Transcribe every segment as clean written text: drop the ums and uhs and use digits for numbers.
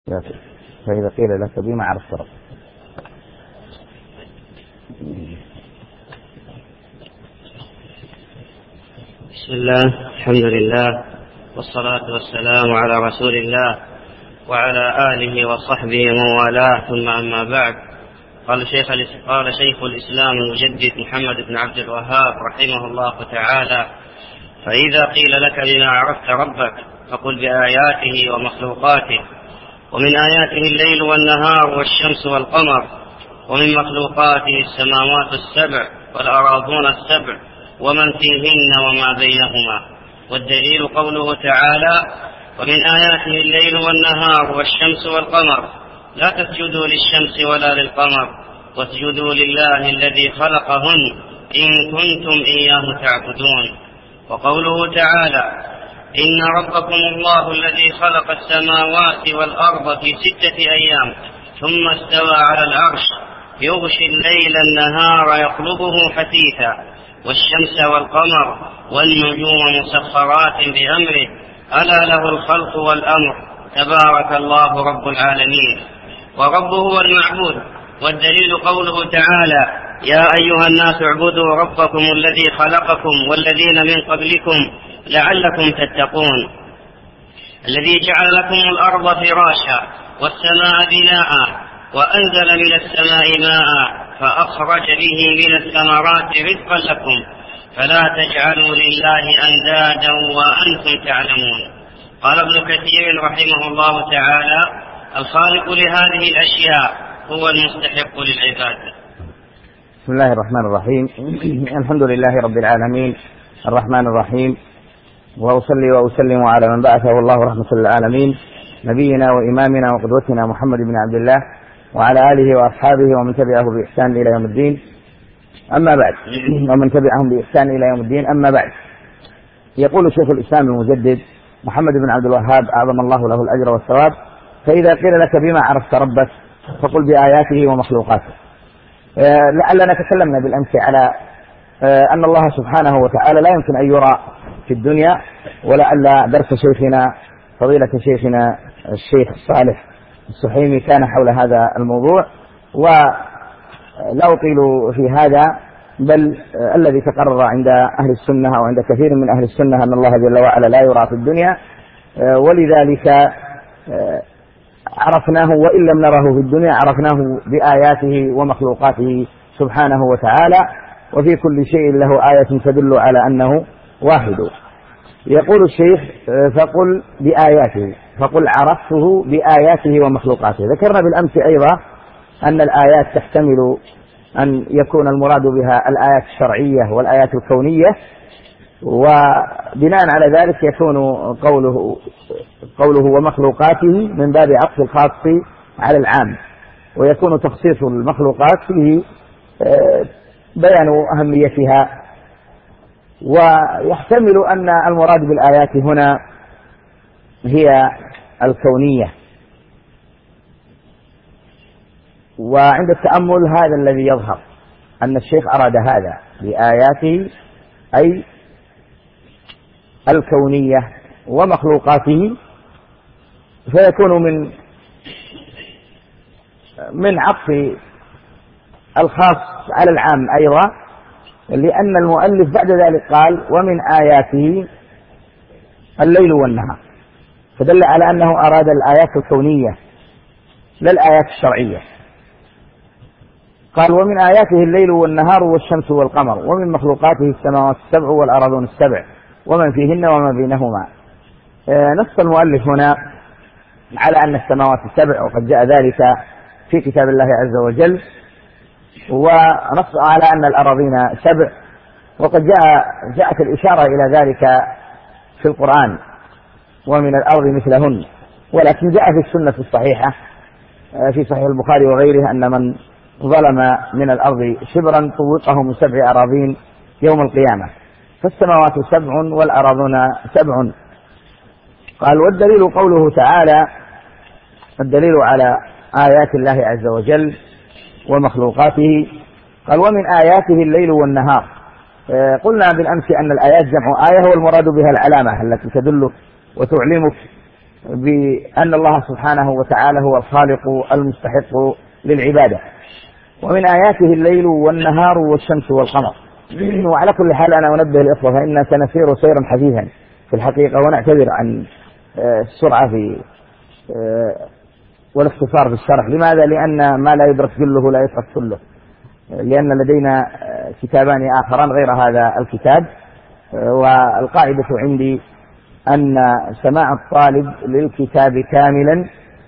فإذا قيل لك بما عرفت ربك. بسم الله، الحمد لله، والصلاة والسلام على رسول الله وعلى آله وصحبه ومن والاه، ثم أما بعد. قال شيخ الإسلام المجدد محمد بن عبد الوهاب رحمه الله تعالى: فإذا قيل لك بما عرفت ربك فقل بآياته ومخلوقاته، ومن آياته الليل والنهار والشمس والقمر، ومن مخلوقاته السماوات السبع والأراضون السبع ومن فيهن وما بينهما. والدليل قوله تعالى: ومن آياته الليل والنهار والشمس والقمر، لا تسجدوا للشمس ولا للقمر واسجدوا لله الذي خلقهن إن كنتم إياه تعبدون. وقوله تعالى: إن ربكم الله الذي خلق السماوات والأرض في 6 أيام ثم استوى على العرش يغشي الليل النهار يطلبه حثيثا والشمس والقمر والنجوم مسخرات بأمره ألا له الخلق والأمر تبارك الله رب العالمين. ورب هو المعبود. والدليل قوله تعالى: يا أيها الناس اعبدوا ربكم الذي خلقكم والذين من قبلكم لعلكم تتقون، الذي جعل لكم الأرض فراشا والسماء بناء وأنزل من السماء ماء فأخرج به من الثمرات رزقا لكم فلا تجعلوا لله أندادا وأنتم تعلمون. قال ابن كثير رحمه الله تعالى: الخالق لهذه الأشياء هو المستحق للعبادة. بسم الله الرحمن الرحيم. الحمد لله رب العالمين الرحمن الرحيم، وأصلي وأسلم على من بعثه الله رحمة للعالمين، نبينا وإمامنا وقدوتنا محمد بن عبد الله وعلى آله وأصحابه ومن تبعه بإحسان إلى يوم الدين، أما بعد. ومن تبعهم بإحسان إلى يوم الدين، أما بعد. يقول شيخ الإسلام المجدد محمد بن عبد الوهاب أعظم الله له الأجر والثواب: فإذا قيل لك بما عرفت ربك فقل بآياته ومخلوقاته. لعلنا تكلمنا بالأمس على أن الله سبحانه وتعالى لا يمكن أن يرى في الدنيا، ولعل درس شيخنا فضيلة شيخنا الشيخ صالح السحيمي كان حول هذا الموضوع، ولا أطيل في هذا، بل الذي تقرر عند أهل السنة أو عند كثير من أهل السنة أن الله جل وعلا لا يرى في الدنيا، ولذلك عرفناه وإن لم نره في الدنيا عرفناه بآياته ومخلوقاته سبحانه وتعالى، وفي كل شيء له آية تدل على أنه واحد. يقول الشيخ: فقل بآياته، فقل عرفته بآياته ومخلوقاته. ذكرنا بالأمس أيضا أن الآيات تحتمل أن يكون المراد بها الآيات الشرعية والآيات الكونية، وبناء على ذلك يكون قوله ومخلوقاته من باب عطف الخاص على العام، ويكون تخصيص المخلوقات فيه بيان أهميتها. ويحتمل أن المراد بالآيات هنا هي الكونية، وعند التأمل هذا الذي يظهر أن الشيخ أراد هذا بآياته أي الكونية ومخلوقاته، فيكون من عطف الخاص على العام أيضا، لأن المؤلف بعد ذلك قال: ومن آياته الليل والنهار، فدل على أنه أراد الآيات الكونية لا الآيات الشرعية. قال: ومن آياته الليل والنهار والشمس والقمر، ومن مخلوقاته السماوات السبع والأراضون السبع ومن فيهن وما بينهما. نص المؤلف هنا على أن السماوات السبع، وقد جاء ذلك في كتاب الله عز وجل، ونص على أن الأراضين سبع، وقد جاءت الإشارة إلى ذلك في القرآن: ومن الأرض مثلهن. ولكن جاء في السنة الصحيحة في صحيح البخاري وغيره أن من ظلم من الأرض شبرا طوقه من 7 أراضين يوم القيامة، فالسماوات 7 والأراضون 7. قال: والدليل قوله تعالى، الدليل على آيات الله عز وجل ومخلوقاته. قال: ومن آياته الليل والنهار. قلنا بالأمس أن الآيات جمع آية، والمراد بها العلامة التي تدلك وتعلمك بأن الله سبحانه وتعالى هو الخالق المستحق للعبادة. ومن آياته الليل والنهار والشمس والقمر. وعلى كل حال أنا أنبه الإخوة فإن سنسير سيرا حثيثا في الحقيقة، ونعتذر عن السرعة في والاختصار في الشرح. لماذا؟ لأن ما لا يدرك كله لا يترك كله، لأن لدينا كتابان آخران غير هذا الكتاب. والقاعدة عندي أن سماع الطالب للكتاب كاملا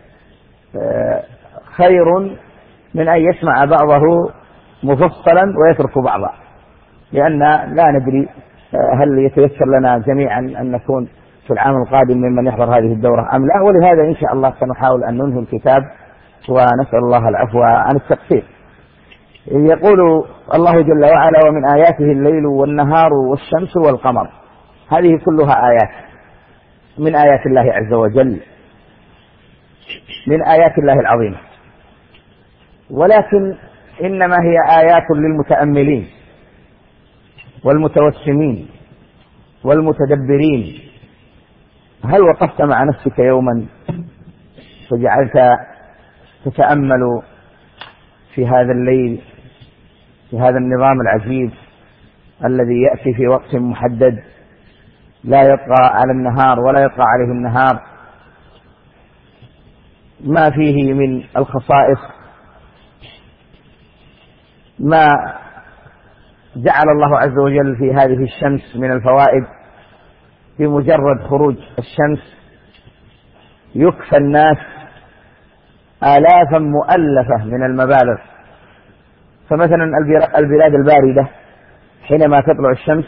خير من أن يسمع بعضه مفصلا ويترك بعضه، لأن لا ندري هل يتيسر لنا جميعا أن نكون في العام القادم ممن يحضر هذه الدورة أم لا. ولهذا إن شاء الله سنحاول أن ننهي الكتاب ونسأل الله العفو عن التقصير. يقول الله جل وعلا: ومن آياته الليل والنهار والشمس والقمر. هذه كلها آيات من آيات الله عز وجل، من آيات الله العظيمة، ولكن إنما هي آيات للمتأملين والمتوسمين والمتدبرين. هل وقفت مع نفسك يوما فجعلت تتأمل في هذا الليل، في هذا النظام العجيب الذي يأتي في وقت محدد لا يطغى على النهار ولا يطغى عليه النهار، ما فيه من الخصائص، ما جعل الله عز وجل في هذه الشمس من الفوائد؟ بمجرد خروج الشمس يكفى الناس آلافا مؤلفة من المبالغ. فمثلا البلاد الباردة حينما تطلع الشمس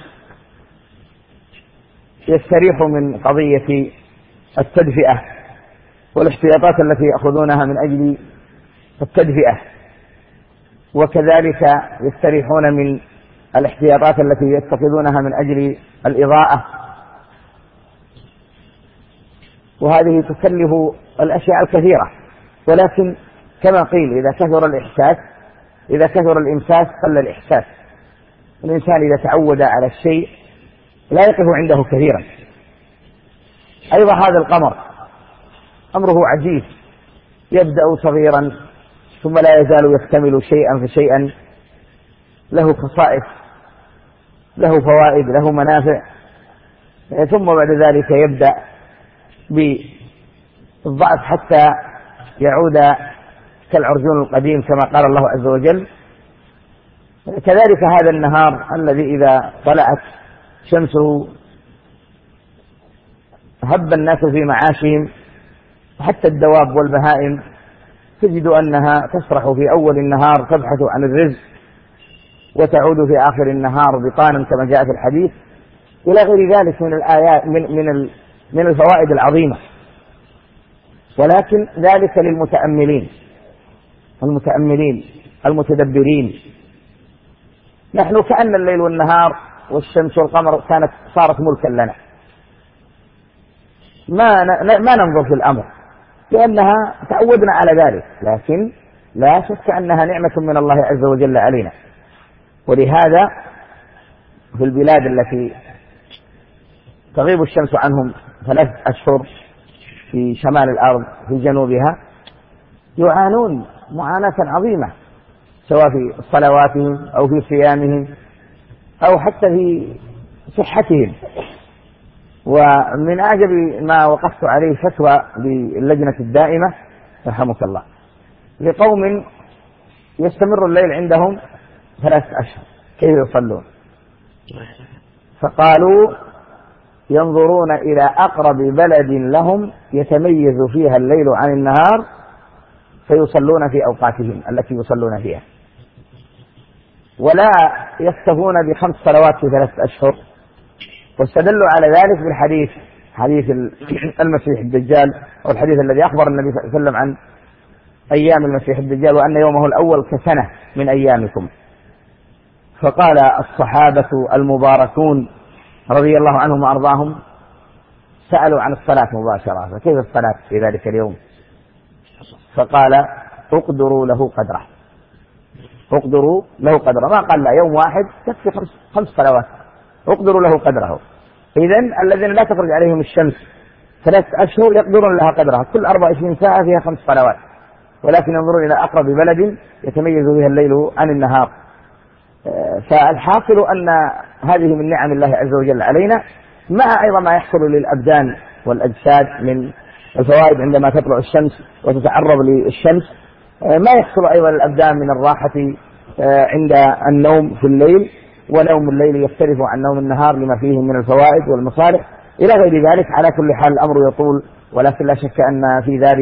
يستريح من قضية التدفئة والاحتياطات التي يأخذونها من أجل التدفئة، وكذلك يستريحون من الاحتياطات التي يتخذونها من أجل الإضاءة، وهذه تكلف الأشياء الكثيرة. ولكن كما قيل إذا كثر الإمساس قل الإحساس. الإنسان إذا تعود على الشيء لا يقف عنده كثيرا. أيضا هذا القمر أمره عجيب، يبدأ صغيرا ثم لا يزال يكتمل شيئا فشيئا، له خصائص، له فوائد، له منافع، ثم بعد ذلك يبدأ بالضعف حتى يعود كالعرجون القديم كما قال الله عز وجل. كذلك هذا النهار الذي إذا طلعت شمسه هب الناس في معاشهم، حتى الدواب والبهائم تجد أنها تسرح في أول النهار تبحث عن الرزق وتعود في آخر النهار بطانا كما جاء في الحديث، إلى غير ذلك من الآيات من الفوائد العظيمة. ولكن ذلك للمتأملين المتدبرين. نحن كأن الليل والنهار والشمس والقمر صارت ملكا لنا، ما ننظر في الأمر لأنها تعودنا على ذلك، لكن لا شك أنها نعمة من الله عز وجل علينا. ولهذا في البلاد التي تغيب الشمس عنهم 3 أشهر في شمال الأرض في جنوبها يعانون معاناة عظيمة، سواء في صلواتهم أو في صيامهم أو حتى في صحتهم. ومن أعجب ما وقفت عليه فتوى باللجنة الدائمة رحمك الله لقوم يستمر الليل عندهم 3 أشهر، كيف يصلون؟ فقالوا ينظرون إلى أقرب بلد لهم يتميز فيها الليل عن النهار فيصلون في أوقاتهم التي يصلون فيها، ولا يكتفون ب5 صلوات في 3 أشهر. واستدلوا على ذلك بالحديث، حديث المسيح الدجال، أو الحديث الذي أخبر النبي صلى الله عليه وسلم عن أيام المسيح الدجال وأن يومه الأول كسنة من أيامكم. فقال الصحابة المباركون رضي الله عنهم وأرضاهم سألوا عن الصلاة مباشرة، فكيف الصلاة في ذلك اليوم؟ فقال اقدروا له قدره، اقدروا له قدره، ما قال لا يوم واحد تكفي 5 صلوات، اقدروا له قدره. إذن الذين لا تخرج عليهم الشمس 3 أشهر يقدرون لها قدرها، كل 24 ساعة فيها 5 صلوات، ولكن ينظرون إلى أقرب بلد يتميز بها الليل عن النهار. فالحاصل أن هذه من نعم الله عز وجل علينا، مع أيضا ما يحصل للأبدان والأجساد من الفوائد عندما تطلع الشمس وتتعرض للشمس، ما يحصل أيضا للأبدان من الراحة عند النوم في الليل، ونوم الليل يختلف عن نوم النهار لما فيه من الفوائد والمصالح إلى غير ذلك. على كل حال الأمر يطول، ولكن لا شك أن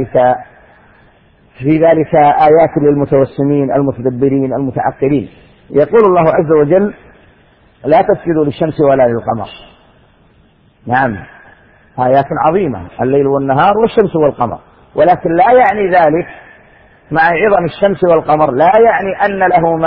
في ذلك آيات للمتوسمين المتدبرين المتعقلين. يقول الله عز وجل: لا تسجدوا للشمس ولا للقمر. نعم، آيات عظيمة، الليل والنهار والشمس والقمر، ولكن لا يعني ذلك مع عظم الشمس والقمر لا يعني أن لهما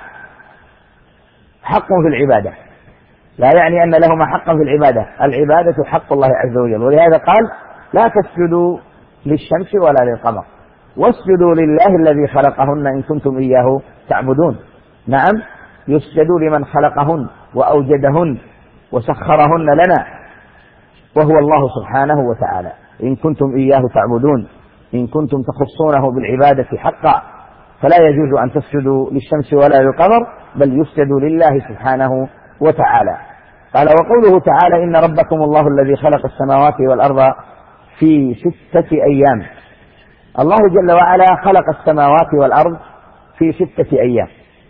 حق في العبادة، لا يعني أن لهما حقا في العبادة. العبادة حق الله عز وجل، ولهذا قال: لا تسجدوا للشمس ولا للقمر واسجدوا لله الذي خلقهن إن كنتم إياه تعبدون. نعم، يسجد لمن خلقهن وأوجدهن وسخرهن لنا، وهو الله سبحانه وتعالى. إن كنتم إياه تعبدون، إن كنتم تخصونه بالعبادة حقا، فلا يجوز أن تسجدوا للشمس ولا للقمر، بل يسجد لله سبحانه وتعالى. قال: وقوله تعالى: إن ربكم الله الذي خلق السماوات والأرض في 6 أيام. الله جل وعلا خلق السماوات والأرض في 6 أيام،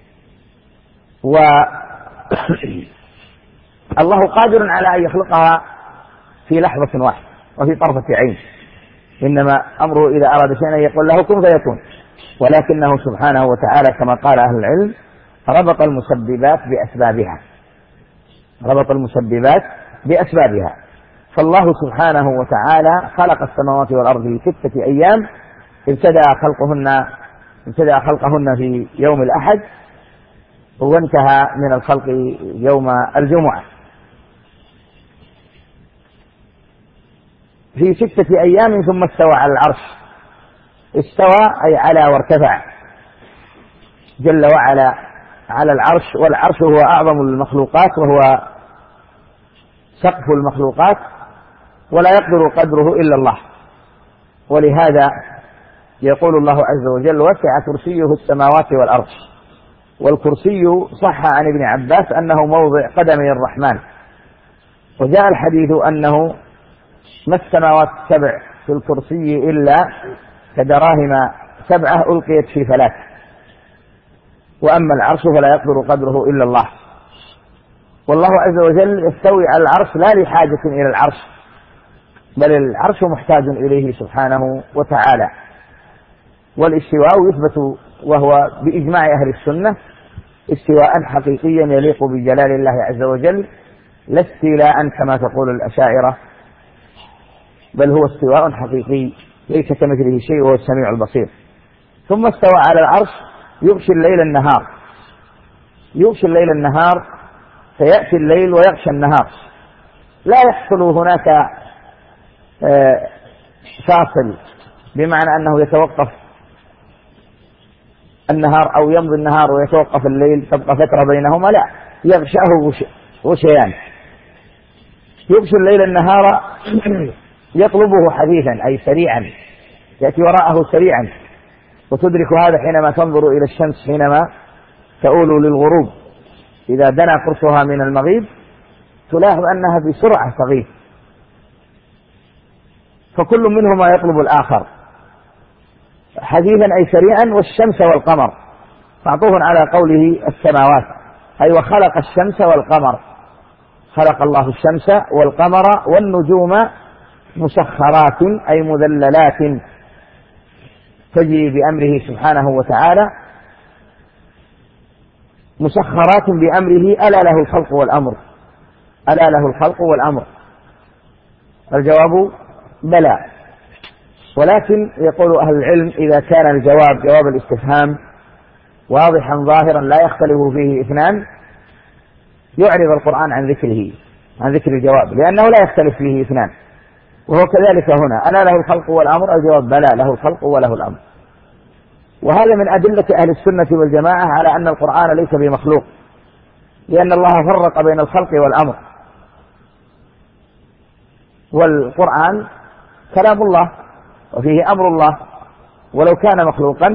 والله قادر على أن يخلقها في لحظة واحدة وفي طرفة عين، إنما أمره إذا أراد شيئا يقول له كن فيكون، ولكنه سبحانه وتعالى كما قال أهل العلم ربط المسببات بأسبابها. فالله سبحانه وتعالى خلق السماوات والأرض في 6 أيام، ابتدأ خلقهن في يوم الأحد، وانتهى من الخلق يوم الجمعة. في 6 أيام ثم استوى على العرش. استوى أي على وارتفع جل وعلا على العرش، والعرش هو أعظم المخلوقات وهو سقف المخلوقات، ولا يقدر قدره إلا الله. ولهذا يقول الله عز وجل: وسع كرسيه السماوات والأرض. والكرسي صح عن ابن عباس أنه موضع قدمي الرحمن، وجاء الحديث أنه ما السماوات 7 في الكرسي إلا كدراهم 7 ألقيت في فلاة، وأما العرش فلا يقدر قدره إلا الله. والله عز وجل يستوي على العرش لا لحاجة إلى العرش، بل العرش محتاج إليه سبحانه وتعالى. والاستواء يثبت وهو بإجماع أهل السنة استواء حقيقيا يليق بجلال الله عز وجل، لا استيلاء كما تقول الأشاعرة، بل هو استواء حقيقي ليس كمثله شيء وهو السميع البصير. ثم استوى على العرش يغشي الليل النهار، فيأتي الليل ويغشى النهار، لا يحصل هناك فاصل بمعنى أنه يتوقف النهار أو يمضي النهار ويتوقف الليل تبقى فترة بينهما، لا، يغشاه غشيان. يغشي الليل النهار يطلبه حديثا أي سريعا، يأتي وراءه سريعا، وتدرك هذا حينما تنظر إلى الشمس حينما تؤول للغروب، إذا دنا قرصها من المغيب تلاحظ أنها في سرعة صغيرة، فكل منهما يطلب الآخر حديثا أي سريعا. والشمس والقمر معطوف على قوله السماوات، أي وخلق الشمس والقمر، خلق الله الشمس والقمر والنجوم مسخرات أي مذللات تجري بأمره سبحانه وتعالى، مسخرات بأمره، ألا له الخلق والأمر، ألا له الخلق والأمر. الجواب بلى، ولكن يقول أهل العلم إذا كان الجواب جواب الاستفهام واضحا ظاهرا لا يختلف فيه اثنان يعرض القرآن عن ذكر الجواب، لأنه لا يختلف فيه اثنان، وهو كذلك هنا، ألا له الخلق والأمر، الجواب بلى، له الخلق وله الأمر. وهذا من أدلة أهل السنة والجماعة على أن القرآن ليس بمخلوق، لأن الله فرق بين الخلق والأمر، والقرآن كلام الله وفيه أمر الله، ولو كان مخلوقا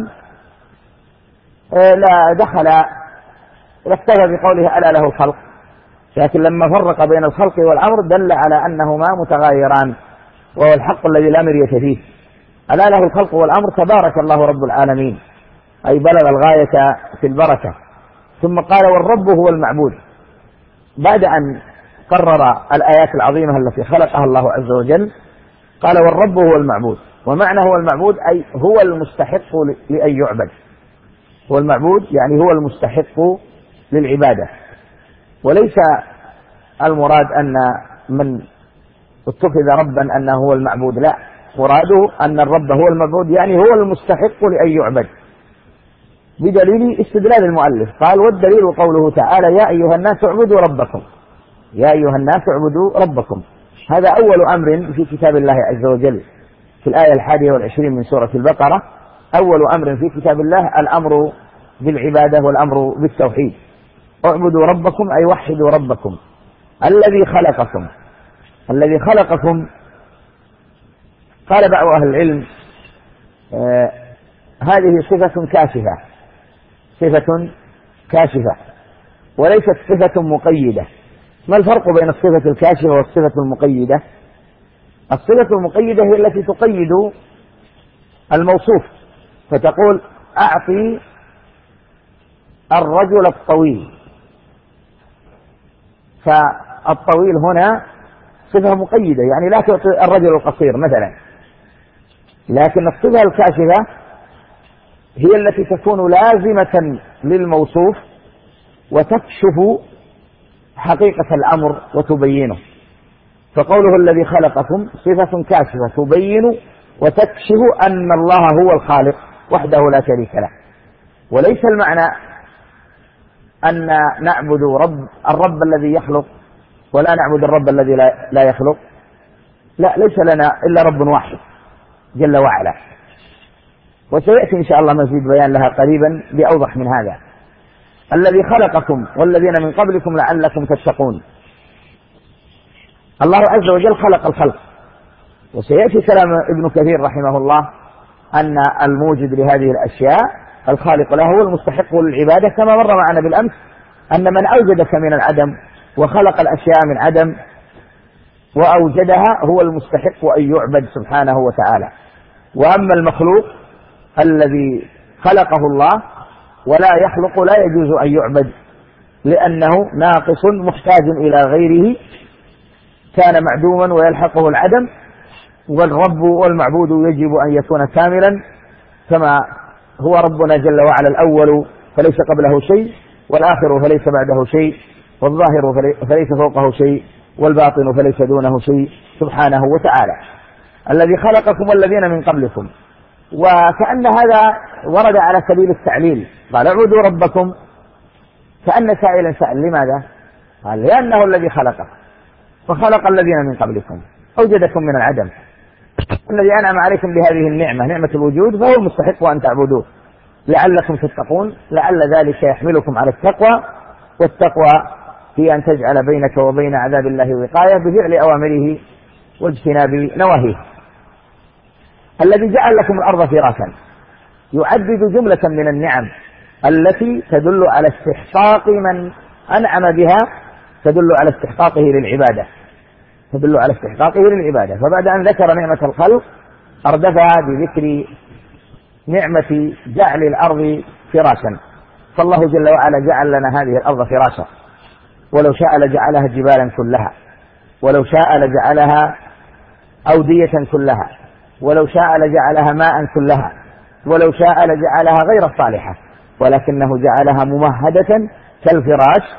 لا دخل لاكتفى بقوله ألا له الخلق، لكن لما فرق بين الخلق والأمر دل على أنهما متغايران، وهو الحق الذي لا مرية فيه. ألا له الخلق والأمر تبارك الله رب العالمين، أي بلغ الغاية في البركة. ثم قال والرب هو المعبود، بعد أن قرر الآيات العظيمة التي خلقها الله عز وجل قال والرب هو المعبود. ومعنى هو المعبود أي هو المستحق لأن يعبد. هو المعبود يعني هو المستحق للعبادة، وليس المراد أن من اتخذ ربا أنه هو المعبود، لا، مراده أن الرب هو المعبود يعني هو المستحق لأن يعبد، بدليل استدلال المؤلف قال والدليل قوله تعالى يا أيها الناس اعبدوا ربكم، يا أيها الناس اعبدوا ربكم. هذا أول أمر في كتاب الله عز وجل في الآية 21 من سورة البقرة، أول أمر في كتاب الله الأمر بالعبادة والأمر بالتوحيد. اعبدوا ربكم أي وحدوا ربكم الذي خلقكم. الذي خلقكم قال بعض أهل العلم هذه صفة كاشفة، صفة كاشفة وليست صفة مقيدة. ما الفرق بين الصفة الكاشفة والصفة المقيدة؟ الصفة المقيدة هي التي تقيد الموصوف، فتقول أعطي الرجل الطويل، فالطويل هنا صفة مقيدة يعني لا تعطي الرجل القصير مثلا. لكن الصفة الكاشفة هي التي تكون لازمة للموصوف وتكشف حقيقة الأمر وتبينه. فقوله الذي خلقكم صفة كاشفة تبين وتكشف أن الله هو الخالق وحده لا شريك له. وليس المعنى أن نعبد الرب الذي يخلق ولا نعبد الرب الذي لا يخلق، لا، ليس لنا إلا رب واحد جل وعلا، وسيأتي إن شاء الله مزيد بيان لها قريبا بأوضح من هذا. الذي خلقكم والذين من قبلكم لعلكم تتقون. الله عز وجل خلق الخلق، وسيأتي كلام ابن كثير رحمه الله أن الموجد لهذه الأشياء الخالق له هو المستحق للعبادة، كما مر معنا بالأمس أن من أوجدك من العدم وخلق الأشياء من عدم وأوجدها هو المستحق أن يعبد سبحانه وتعالى. وأما المخلوق الذي خلقه الله ولا يخلق لا يجوز أن يعبد، لأنه ناقص محتاج إلى غيره، كان معدوما ويلحقه العدم. والرب والمعبود يجب أن يكون كاملا، كما هو ربنا جل وعلا الأول فليس قبله شيء، والآخر فليس بعده شيء، والظاهر فليس فوقه شيء، والباطن فليس دونه شيء سبحانه وتعالى. الذي خلقكم والذين من قبلكم، وكأن هذا ورد على سبيل التعليل، قال اعبدوا ربكم، كأن سائلا سأل لماذا؟ قال لأنه الذي خلقك وخلق الذين من قبلكم، أوجدكم من العدم، الذي أنعم عليكم بهذه النعمة، نعمة الوجود، فهو المستحق أن تعبدوه لعلكم تتقون. لعل ذلك يحملكم على التقوى، والتقوى هي أن تجعل بينك وبين عذاب الله وقاية بفعل أوامره واجتناب نواهيه. الذي جعل لكم الأرض فراشا يعدد جملة من النعم التي تدل على استحقاق من أنعم بها، تدل على استحقاقه للعبادة، تدل على استحقاقه للعبادة. فبعد أن ذكر نعمة الخلق أردفها بذكر نعمة جعل الأرض فراشا. فالله جل وعلا جعل لنا هذه الأرض فراشا، ولو شاء لجعلها جبالا كلها، ولو شاء لجعلها أودية كلها، ولو شاء لجعلها ماء كلها، ولو شاء لجعلها غير صالحة، ولكنه جعلها ممهدة كالفراش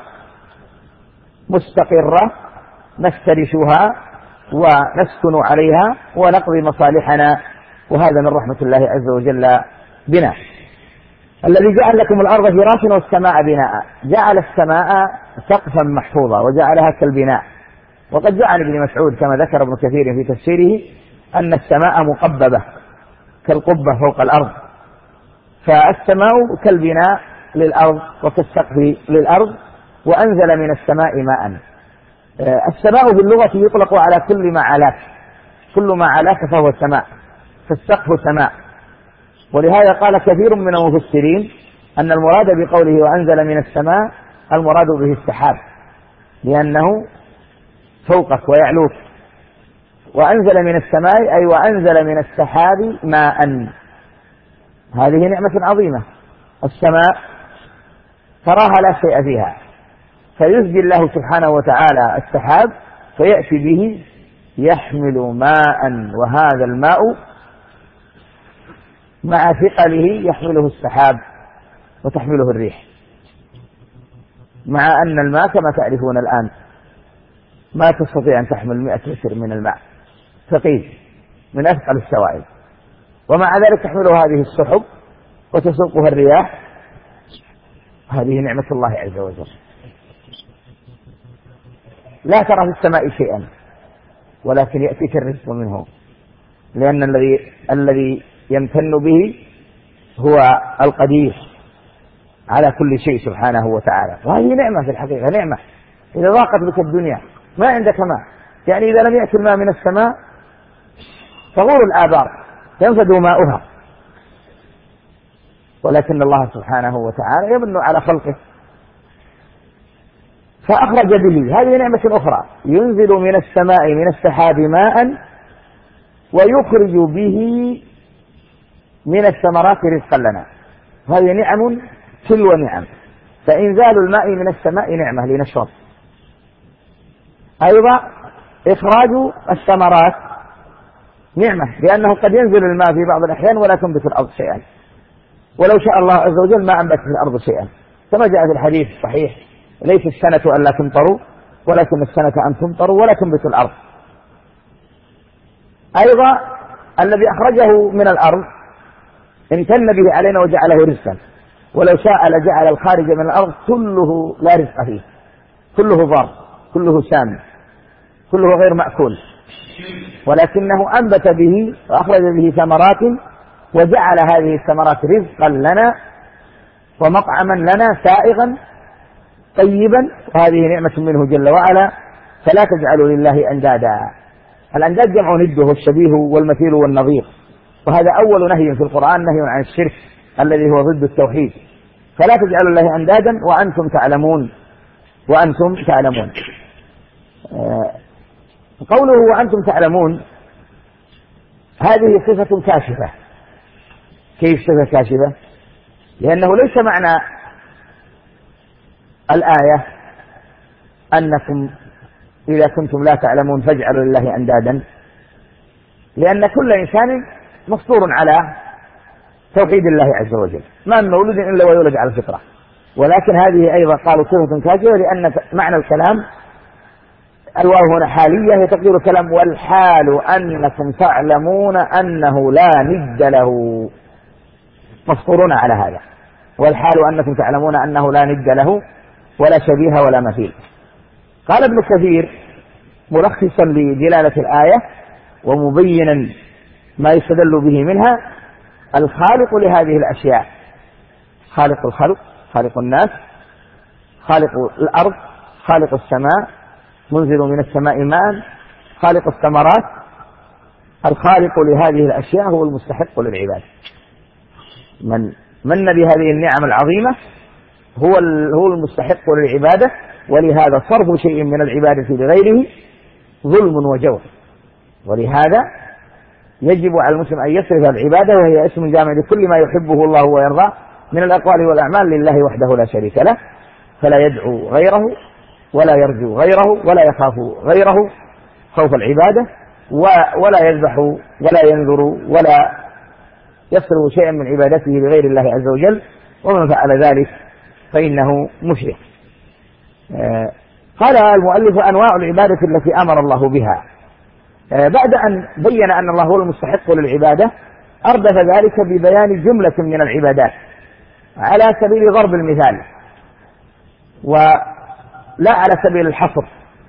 مستقرة نفترشها ونسكن عليها ونقضي مصالحنا، وهذا من رحمة الله عز وجل بنا. الذي جعل لكم الأرض فراشا والسماء بناء، جعل السماء سقفا محفوظا وجعلها كالبناء. وقد جاء عن ابن مسعود كما ذكر ابن كثير في تفسيره أن السماء مقببة كالقبة فوق الأرض، فالسماء كالبناء للأرض وكالسقف للأرض، وأنزل من السماء ماء. السماء باللغة يطلق على كل ما علاك، كل ما علاك فهو سماء، فالسقف سماء. ولهذا قال كثير من المفسرين أن المراد بقوله وأنزل من السماء المراد به السحاب، لأنه فوقك ويعلوك. وأنزل من السماء أي وأنزل من السحاب ماء، هذه نعمة عظيمة. السماء تراها لا شيء فيها، فيسجي الله سبحانه وتعالى السحاب فيأتي به يحمل ماء، وهذا الماء مع ثقله يحمله السحاب وتحمله الريح، مع أن الماء كما تعرفون الآن ما تستطيع أن تحمل 100 لتر من الماء، ثقيل من أثقل السوائل، ومع ذلك تحمل هذه السحب وتسوقها الرياح. هذه نعمة الله عز وجل. لا ترى في السماء شيئا ولكن يأتيك الرزق منه، لأن الذي يمتن به هو القدير على كل شيء سبحانه وتعالى. وهذه نعمة في الحقيقة، نعمة. إذا ضاقت بك الدنيا ما عندك ماء، يعني إذا لم يأتي الماء من السماء تغور الآبار ينفد ماؤها، ولكن الله سبحانه وتعالى يمن على خلقه فأخرج به. هذه نعمة أخرى، ينزل من السماء من السحاب ماء ويخرج به من الثمرات رزقا لنا. هذه نعم تلو نعم. فإنزال الماء من السماء نعمة لنشرب. أيضا إخراج الثمرات نعمة، لأنه قد ينزل الماء في بعض الأحيان ولا تنبت الأرض شيئا، ولو شاء الله عز وجل ما أنبت في الأرض شيئا، كما جاء في الحديث الصحيح: ليس السنة أن لا تمطروا ولكن السنة أن تمطروا ولا تنبت الأرض. أيضا الذي أخرجه من الأرض امتن به علينا وجعله رزقا، ولو شاء لجعل الخارج من الأرض كله لا رزق فيه، كله ضار، كله سام، كله غير مأكول، ولكنه أنبت به وأخرج به ثمرات وجعل هذه الثمرات رزقا لنا ومطعما لنا سائغا طيبا، وهذه نعمة منه جل وعلا. فلا تجعلوا لله أندادا. الأنداد جمع نده، الشبيه والمثيل والنظير، وهذا أول نهي في القرآن، نهي عن الشرك الذي هو ضد التوحيد. فلا تجعلوا لله أندادا وأنتم تعلمون، وأنتم تعلمون. قوله وأنتم تعلمون هذه صفة كاشفة. كيف صفة كاشفة؟ لأنه ليس معنى الآية أنكم إذا كنتم لا تعلمون فاجعلوا لله أندادا، لأن كل إنسان مفطور على توحيد الله عز وجل، ما من مولود إلا ويولد على الفطرة. ولكن هذه أيضا قالوا صفة كاشفة لأن معنى الكلام الواو هنا حالية، هي تقدير الكلام: والحال أنكم تعلمون أنه لا ند له. مفطورون على هذا، والحال أنكم تعلمون أنه لا ند له ولا شبيه ولا مثيل. قال ابن كثير ملخصا لدلالة الآية ومبينا ما يستدل به منها: الخالق لهذه الأشياء، خالق الخلق، خالق الناس، خالق الأرض، خالق السماء، منزل من السماء ماء، خالق الثمرات. الخالق لهذه الأشياء هو المستحق للعباد. من بهذه النعم العظيمة هو المستحق للعبادة، ولهذا صرف شيء من العبادة لغيره ظلم وجور. ولهذا يجب على المسلم أن يصرف العبادة، وهي اسم جامع لكل ما يحبه الله ويرضاه من الأقوال والأعمال لله وحده لا شريك له، فلا يدعو غيره ولا يرجو غيره ولا يخاف غيره خوف العبادة، ولا يذبح ولا ينذر ولا يصرف شيئا من عبادته لغير الله عز وجل، ومن فعل ذلك فإنه مشرك. قال المؤلف: أنواع العبادة التي أمر الله بها. بعد أن بين أن الله هو المستحق للعبادة أردف ذلك ببيان جملة من العبادات على سبيل ضرب المثال ولا على سبيل الحصر،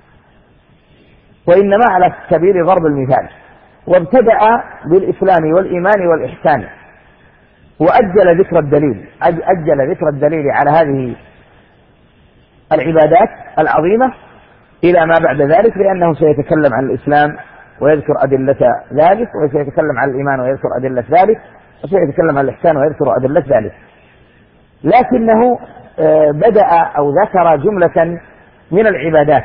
وإنما على سبيل ضرب المثال. وابتدأ بالإسلام والإيمان والإحسان، وأجل ذكر الدليل على هذه العبادات العظيمة إلى ما بعد ذلك، لأنه سيتكلم عن الإسلام ويذكر أدلة ذلك، وسيتكلم عن الإيمان ويذكر أدلة ذلك، وسيتكلم عن الإحسان ويذكر أدلة ذلك. لكنه بدأ أو ذكر جملة من العبادات.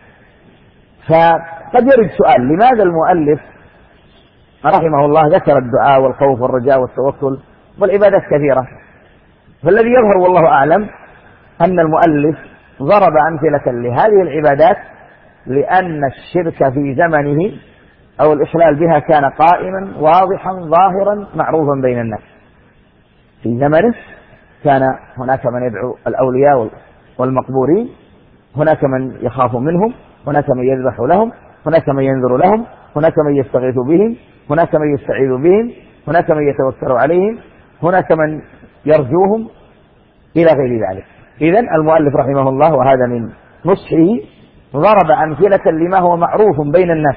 فقد يرد سؤال: لماذا المؤلف رحمه الله ذكر الدعاء والخوف والرجاء والتوكل والعبادات كثيرة؟ فالذي يظهر والله أعلم أن المؤلف ضرب أمثلة لهذه العبادات لأن الشرك في زمنه أو الإخلال بها كان قائما واضحا ظاهرا معروفا بين الناس. في زمنه كان هناك من يدعو الأولياء والمقبورين، هناك من يخاف منهم، هناك من يذبح لهم، هناك من ينذر لهم، هناك من يستغيث بهم، هناك من يستعيذ بهم، هناك من يتوكل عليهم، هناك من يرجوهم، إلى غير ذلك. إذن المؤلف رحمه الله وهذا من نصحه ضرب أمثلة لما هو معروف بين الناس.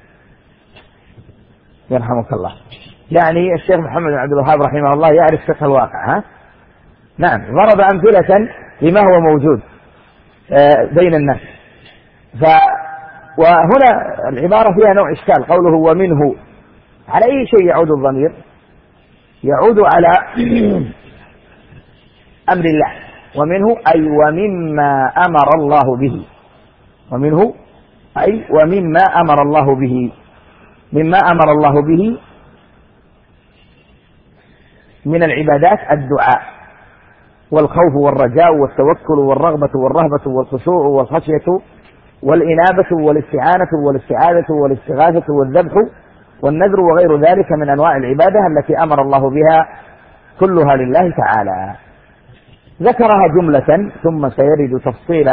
يرحمك الله. يعني الشيخ محمد بن عبد الوهاب رحمه الله يعرف فقه الواقع. نعم، ضرب أمثلة لما هو موجود بين الناس. وهنا العبارة فيها نوع إشكال. قوله ومنه، على أي شيء يعود الضمير؟ يعود على أمر الله. ومنه أي ومما أمر الله به. ومنه أي ومما أمر الله به. مما أمر الله به من العبادات الدعاء والخوف والرجاء والتوكل والرغبة والرهبة والخشوع والخشية والإنابة والاستعانة والاستعاذة والاستغاثة والذبح والنذر وغير ذلك من أنواع العبادة التي أمر الله بها كلها لله تعالى. ذكرها جملة ثم سيرد تفصيل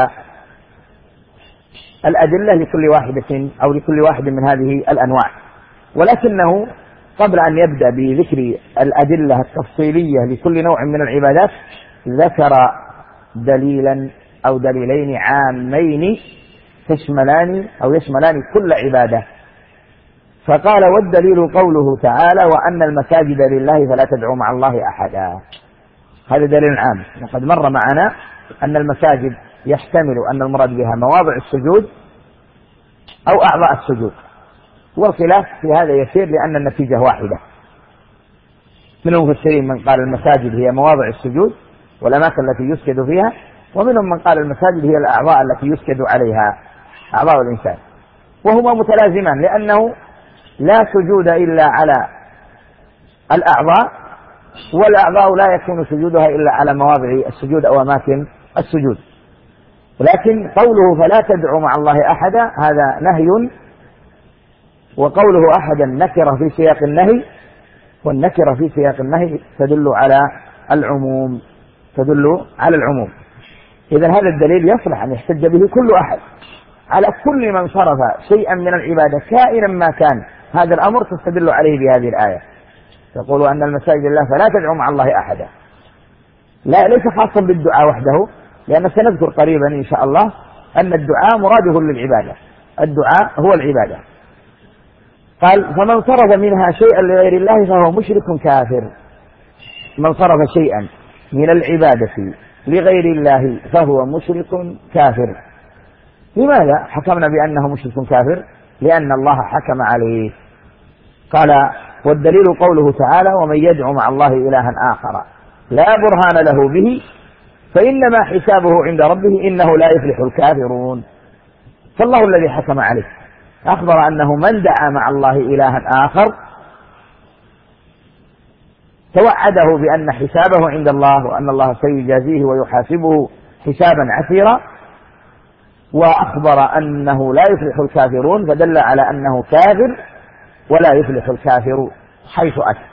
الأدلة لكل واحدة أو لكل واحد من هذه الأنواع. ولكنه قبل أن يبدأ بذكر الأدلة التفصيلية لكل نوع من العبادات ذكر دليلا أو دليلين عامين يشملان كل عبادة. فقال والدليل قوله تعالى وأن المساجد لله فلا تدعوا مع الله أحدا. هذا دليل عام، وقد مر معنا أن المساجد يحتمل أن المراد بها مواضع السجود أو أعضاء السجود، والخلاف في هذا يسير لأن النتيجة واحدة. من المفسرين من قال المساجد هي مواضع السجود والأماكن التي يسجد فيها، ومنهم من قال المساجد هي الأعضاء التي يسجد عليها، أعضاء الإنسان، وهما متلازمان لأنه لا سجود إلا على الأعضاء، والأعضاء لا يكون سجودها إلا على مواضع السجود أو أماكن السجود. ولكن قوله فلا تدعوا مع الله أحدا هذا نهي، وقوله أحدا نكرة في سياق النهي، والنكرة في سياق النهي تدل على العموم، إذن هذا الدليل يصلح أن يحتج به كل أحد على كل من صرف شيئا من العبادة كائنا ما كان. هذا الأمر تستدل عليه بهذه الآية، تقول أن المساجد لله فلا تدعوا مع الله أحدا. لا، ليس خاصا بالدعاء وحده، لأن سنذكر قريبا إن شاء الله أن الدعاء مراده للعبادة، الدعاء هو العبادة. قال فمن صرف منها شيئا لغير الله فهو مشرك كافر. من صرف شيئا من العبادة لغير الله فهو مشرك كافر. لماذا حكمنا بأنه مشرك كافر؟ لأن الله حكم عليه. قال والدليل قوله تعالى ومن يدعو مع الله إلها آخر لا برهان له به فإنما حسابه عند ربه إنه لا يفلح الكافرون. فالله الذي حكم عليه أخبر أنه من دعا مع الله إلها آخر توعده بأن حسابه عند الله وأن الله سيجازيه ويحاسبه حسابا عسيرا، وأخبر أنه لا يفلح الكافرون، فدل على أنه كافر ولا يفلح الكافر حيث أتى.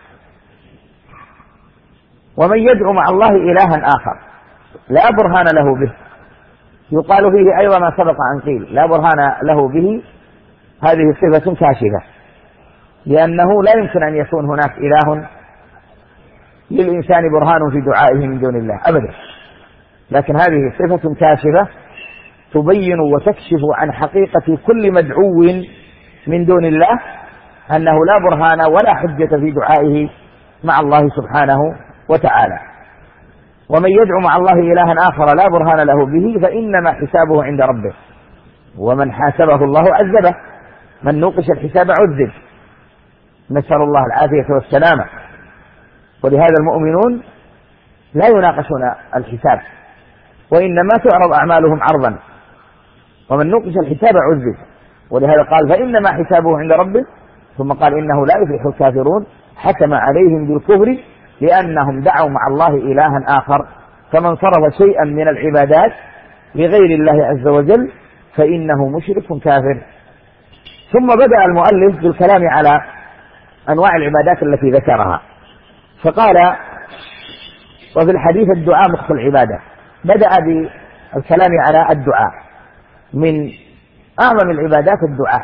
ومن يدعو مع الله إلها آخر لا برهان له به، يقال فيه أيضا ما سبق عن قيل لا برهان له به، هذه صفة كاشفة، لأنه لا يمكن أن يكون هناك إله للإنسان برهان في دعائه من دون الله أبدا، لكن هذه صفة كاشفة تبين وتكشف عن حقيقة كل مدعو من دون الله أنه لا برهان ولا حجة في دعائه مع الله سبحانه وتعالى. ومن يدعو مع الله إلها آخر لا برهان له به فإنما حسابه عند ربه، ومن حاسبه الله عذبه. من نوقش الحساب عذب، نسأل الله العافية والسلامة. ولهذا المؤمنون لا يناقشون الحساب، وإنما تعرض أعمالهم عرضا، ومن نوقش الحساب عذب. ولهذا قال فإنما حسابه عند ربه، ثم قال إنه لا يفلح الكافرون، حكم عليهم بالكفر لأنهم دعوا مع الله إلها آخر، فمن صرف شيئا من العبادات لغير الله عز وجل فإنه مشرك كافر. ثم بدأ المؤلف بالكلام على أنواع العبادات التي ذكرها، فقال وفي الحديث الدعاء مخ العبادة. بدأ بالكلام على الدعاء، من أعظم العبادات الدعاء،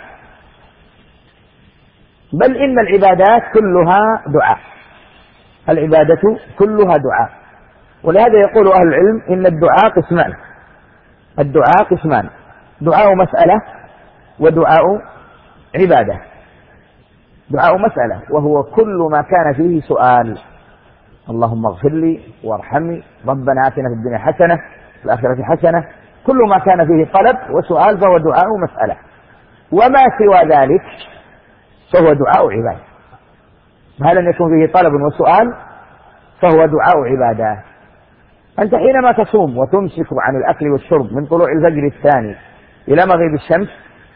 بل إن العبادات كلها دعاء، العبادة كلها دعاء. ولهذا يقول أهل العلم إن الدعاء قسمان، الدعاء قسمان، دعاء مسألة ودعاء عبادة. دعاء مسألة وهو كل ما كان فيه سؤال، اللهم اغفر لي وارحمني، ربنا آتنا في الدنيا حسنة في الآخرة حسنة، كل ما كان فيه طلب وسؤال فهو دعاء مسألة. وما سوى ذلك فهو دعاء عبادة، ما لم يكن فيه طلب وسؤال فهو دعاء عبادة. أنت حينما تصوم وتمسك عن الأكل والشرب من طلوع الفجر الثاني إلى مغيب الشمس،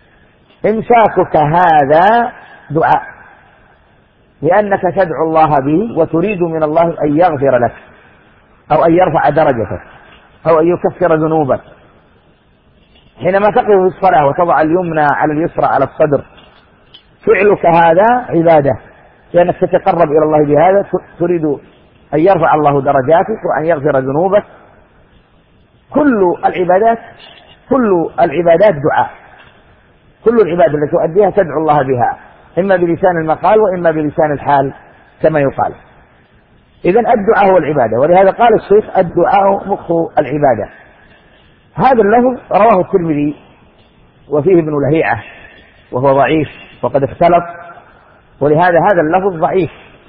إمساكك هذا دعاء، لأنك تدعو الله به وتريد من الله أن يغفر لك، أو أن يرفع درجتك، أو أن يكفر ذنوبك. حينما تقف في الصلاة وتضع اليمنى على اليسرى على الصدر، فعلك هذا عبادة، لأنك تتقرب إلى الله بهذا، تريد أن يرفع الله درجاتك وأن يغفر ذنوبك. كل العبادات دعاء، كل العبادة التي تؤديها تدعو الله بها، إما بلسان المقال وإما بلسان الحال كما يقال. إذن الدعاء هو العبادة، ولهذا قال الشيخ الدعاء مخ العبادة. هذا اللفظ رواه الترمذي وفيه ابن لهيعة وهو ضعيف وقد اختلط، ولهذا هذا اللفظ ضعيف،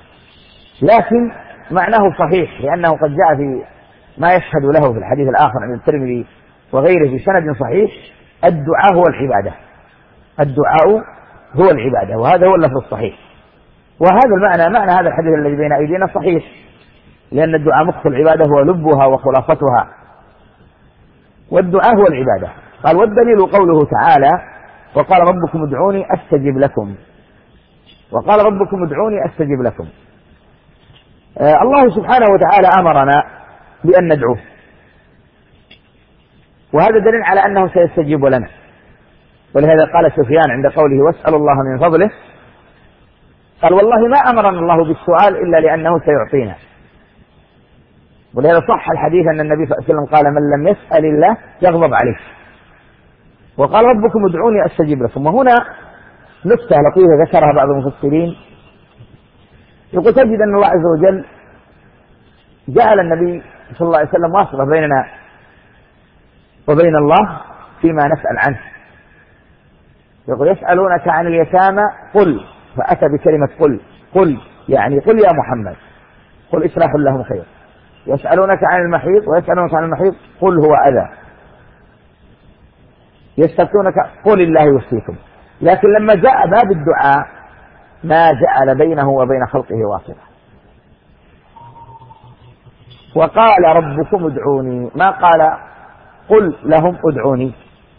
لكن معناه صحيح، لأنه قد جاء في ما يشهد له في الحديث الآخر عن الترمذي وغيره في سند صحيح الدعاء هو العبادة، الدعاء هو العبادة، وهذا هو اللفظ الصحيح. وهذا المعنى، معنى هذا الحديث الذي بين أيدينا صحيح، لأن الدعاء مخ العبادة هو لبها وخلاصتها، والدعاء هو العبادة. قال والدليل قوله تعالى وقال ربكم ادعوني أستجب لكم، وقال ربكم ادعوني أستجب لكم. الله سبحانه وتعالى أمرنا بأن ندعوه، وهذا دليل على أنه سيستجيب لنا. ولهذا قال سفيان عند قوله واسأل الله من فضله، قال والله ما أمرنا الله بالسؤال إلا لأنه سيعطينا. ولهذا صح الحديث أن النبي صلى الله عليه وسلم قال من لم يسأل الله يغضب عليه، وقال ربكم ادعوني أستجيب لكم. وهنا نكتة لطيفة ذكرها بعض المفسرين، يقول تجد أن الله عز وجل جعل النبي صلى الله عليه وسلم واسطة بيننا وبين الله فيما نسأل عنه. يقول يسألونك عن اليتامى قل، فأتى بكلمة قل يعني قل يا محمد، قل إصلاح لهم خير. يسألونك عن المحيض ويسألونك عن المحيض قل هو أذى. يستفتونك قل الله يفتيكم. لكن لما جاء باب الدعاء ما جعل بينه وبين خلقه واسطة، وقال ربكم ادعوني، ما قال قل لهم ادعوني،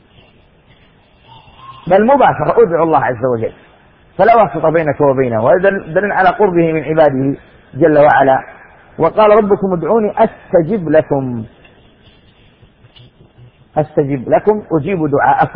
بل مباشرة ادعوا الله عز وجل، فلا واسطة بينك وبينه، وهذا دليل على قربه من عباده جل وعلا. وقال ربكم ادعوني أستجب لكم، أستجب لكم أجيب دعاءكم.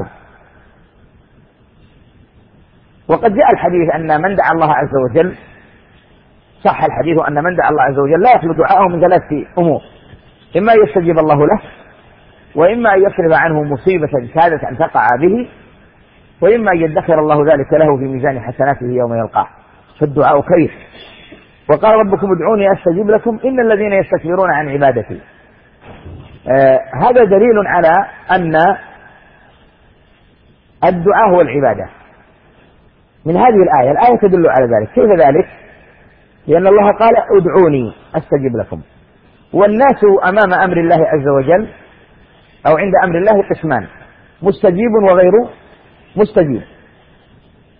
وقد جاء الحديث أن من دعا الله عز وجل، صح الحديث أن من دعا الله عز وجل لا يخلو دعاءه من ثلاثة أمور، إما يستجيب الله له، وإما أن يصرف عنه مصيبة كادت أن تقع به، وإما أن يدخر الله ذلك له في ميزان حسناته يوم يلقاه. فالدعاء خير. وقال ربكم ادعوني أستجيب لكم إن الذين يستكبرون عن عبادتي. هذا دليل على أن الدعاء هو العبادة من هذه الآية. الآية تدل على ذلك. كيف ذلك؟ لأن الله قال ادعوني أستجيب لكم. والناس أمام أمر الله عز وجل أو عند أمر الله قسمان، مستجيب وغير مستجيب.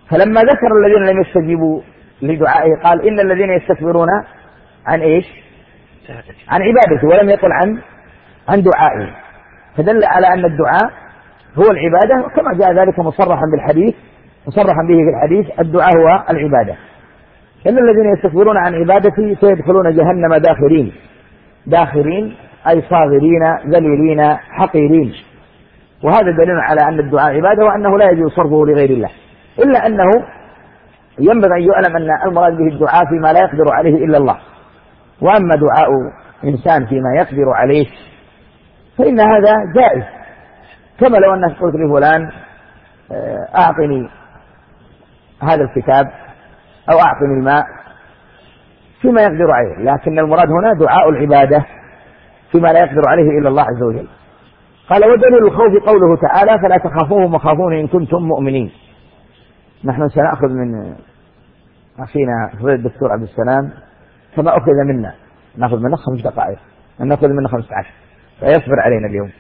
فلما ذكر الذين لم يستجيبوا لدعائه قال إن الذين يستكبرون عن إيش؟ عن عبادته، ولم يقل عن دعائه، فدل على أن الدعاء هو العبادة، وكما جاء ذلك مصرحا به في الحديث الدعاء هو العبادة. إن الذين يستكبرون عن عبادتي سيدخلون جهنم داخرين أي صاغرين ذليلين حقيرين. وهذا دليل على أن الدعاء عبادة، وأنه لا يجوز صرفه لغير الله، إلا أنه ينبغي أن يعلم أن المراد به الدعاء فيما لا يقدر عليه إلا الله، وأما دعاء إنسان فيما يقدر عليه فإن هذا جائز، كما لو أنك قلت لفلان أعطني هذا الكتاب أو أعطني الماء فيما يقدر عليه، لكن المراد هنا دعاء العبادة فيما لا يقدر عليه إلا الله عز وجل. قال ودليل الخوف قوله تعالى فلا تخافوهم وخافوني إن كنتم مؤمنين. نحن سنأخذ من أخينا الدكتور عبد السلام كما أخذ منا، نأخذ منه 5 دقائق، نأخذ منه 15، فيصبر علينا اليوم.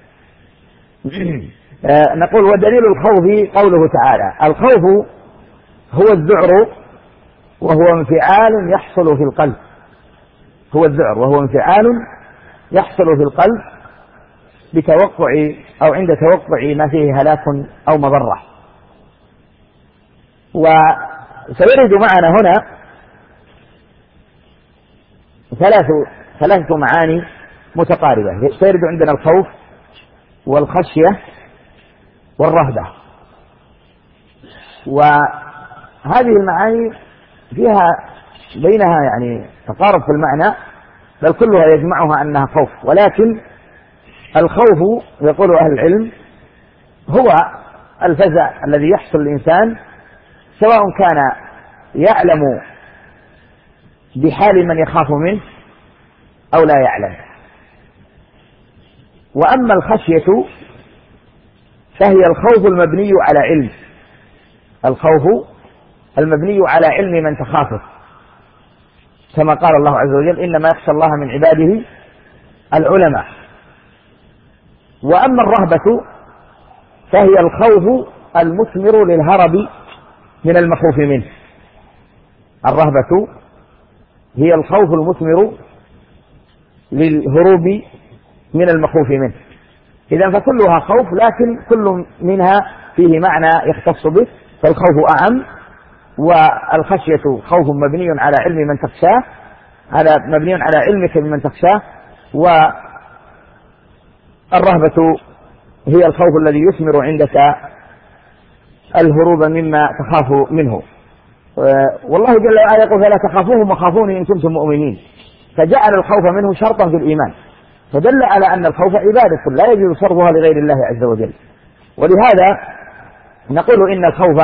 نقول ودليل الخوف قوله تعالى. الخوف هو الذعر وهو انفعال يحصل في القلب، هو الذعر وهو انفعال يحصل في القلب بتوقع أو عند توقع ما فيه هلاك أو مضرة. وسيرد معنا هنا ثلاثة معاني متقاربة. سيرد عندنا الخوف والخشية والرهبة، وهذه المعاني فيها بينها يعني تقارب في المعنى، بل كلها يجمعها أنها خوف. ولكن الخوف يقول أهل العلم هو الفزع الذي يحصل للإنسان سواء كان يعلم بحال من يخاف منه أو لا يعلم. وأما الخشية فهي الخوف المبني على علم، الخوف المبني على علم من تخافه، كما قال الله عز وجل إنما يخشى الله من عباده العلماء. وأما الرهبة فهي الخوف المثمر للهرب من المخوف منه، الرهبة هي الخوف المثمر للهروب من المخوف منه. إذن فكلها خوف، لكن كل منها فيه معنى يختص به، فالخوف أعم. والخشية خوف مبني على علم من تخشاه، مبني على علمك بمن تخشاه. والرهبة هي الخوف الذي يثمر عندك الهروب مما تخاف منه. والله جل وعلا يقول فلا تخافوهم وخافوني إن كنتم مؤمنين، فجعل الخوف منه شرطا في الإيمان، فدل على أن الخوف عبادة لا يجوز صرفها لغير الله عز وجل. ولهذا نقول إن الخوف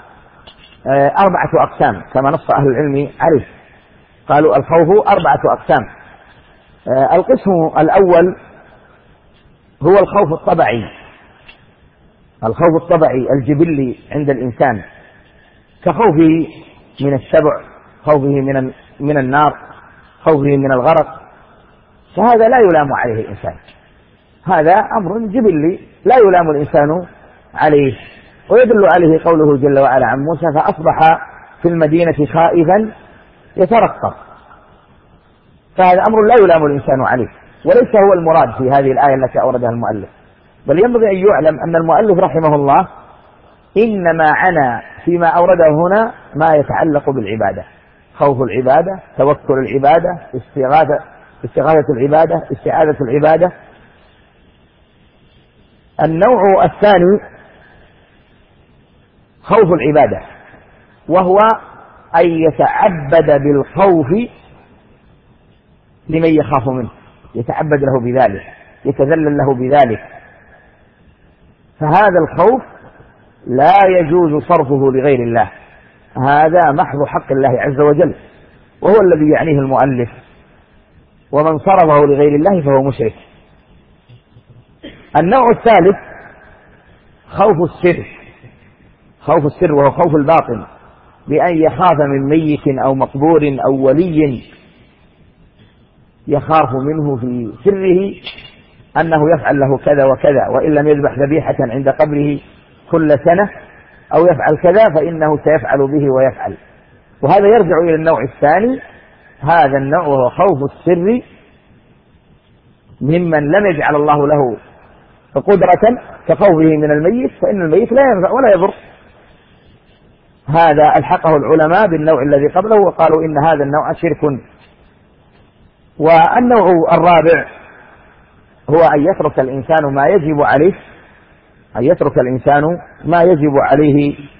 4 أقسام كما نص أهل العلم عليه، قالوا الخوف 4 أقسام. القسم الأول هو الخوف الطبعي، الخوف الطبعي الجبلي عند الإنسان، كخوفه من السبع، خوفه من النار، خوفه من الغرق، فهذا لا يلام عليه الإنسان، هذا أمر جبلي لا يلام الإنسان عليه. ويدل عليه قوله جل وعلا عن موسى فأصبح في المدينة خائفا يترقب، فهذا أمر لا يلام الإنسان عليه، وليس هو المراد في هذه الآية التي أوردها المؤلف، بل ينبغي أن يعلم أن المؤلف رحمه الله إنما عنا فيما أورده هنا ما يتعلق بالعبادة، خوف العبادة، توكل العبادة، استغاثة العبادة، استعاذة العبادة. النوع الثاني خوف العبادة، وهو أن يتعبد بالخوف لمن يخاف منه، يتعبد له بذلك، يتذلل له بذلك، فهذا الخوف لا يجوز صرفه لغير الله، هذا محض حق الله عز وجل، وهو الذي يعنيه المؤلف، ومن صرفه لغير الله فهو مشرك. النوع الثالث خوف السر، خوف السر وهو خوف الباطن، بأن يخاف من ميت أو مقبور أو ولي، يخاف منه في سره أنه يفعل له كذا وكذا، وإن لم يذبح ذبيحة عند قبره كل سنة أو يفعل كذا فإنه سيفعل به ويفعل. وهذا يرجع إلى النوع الثاني، هذا النوع هو خوف السر ممن لم يجعل الله له قدرة كخوفه من الميت، فإن الميت لا ينفع ولا يضر. هذا ألحقه العلماء بالنوع الذي قبله وقالوا إن هذا النوع شرك. والنوع الرابع هو أن يترك الإنسان ما يجب عليه، أن يترك الإنسان ما يجب عليه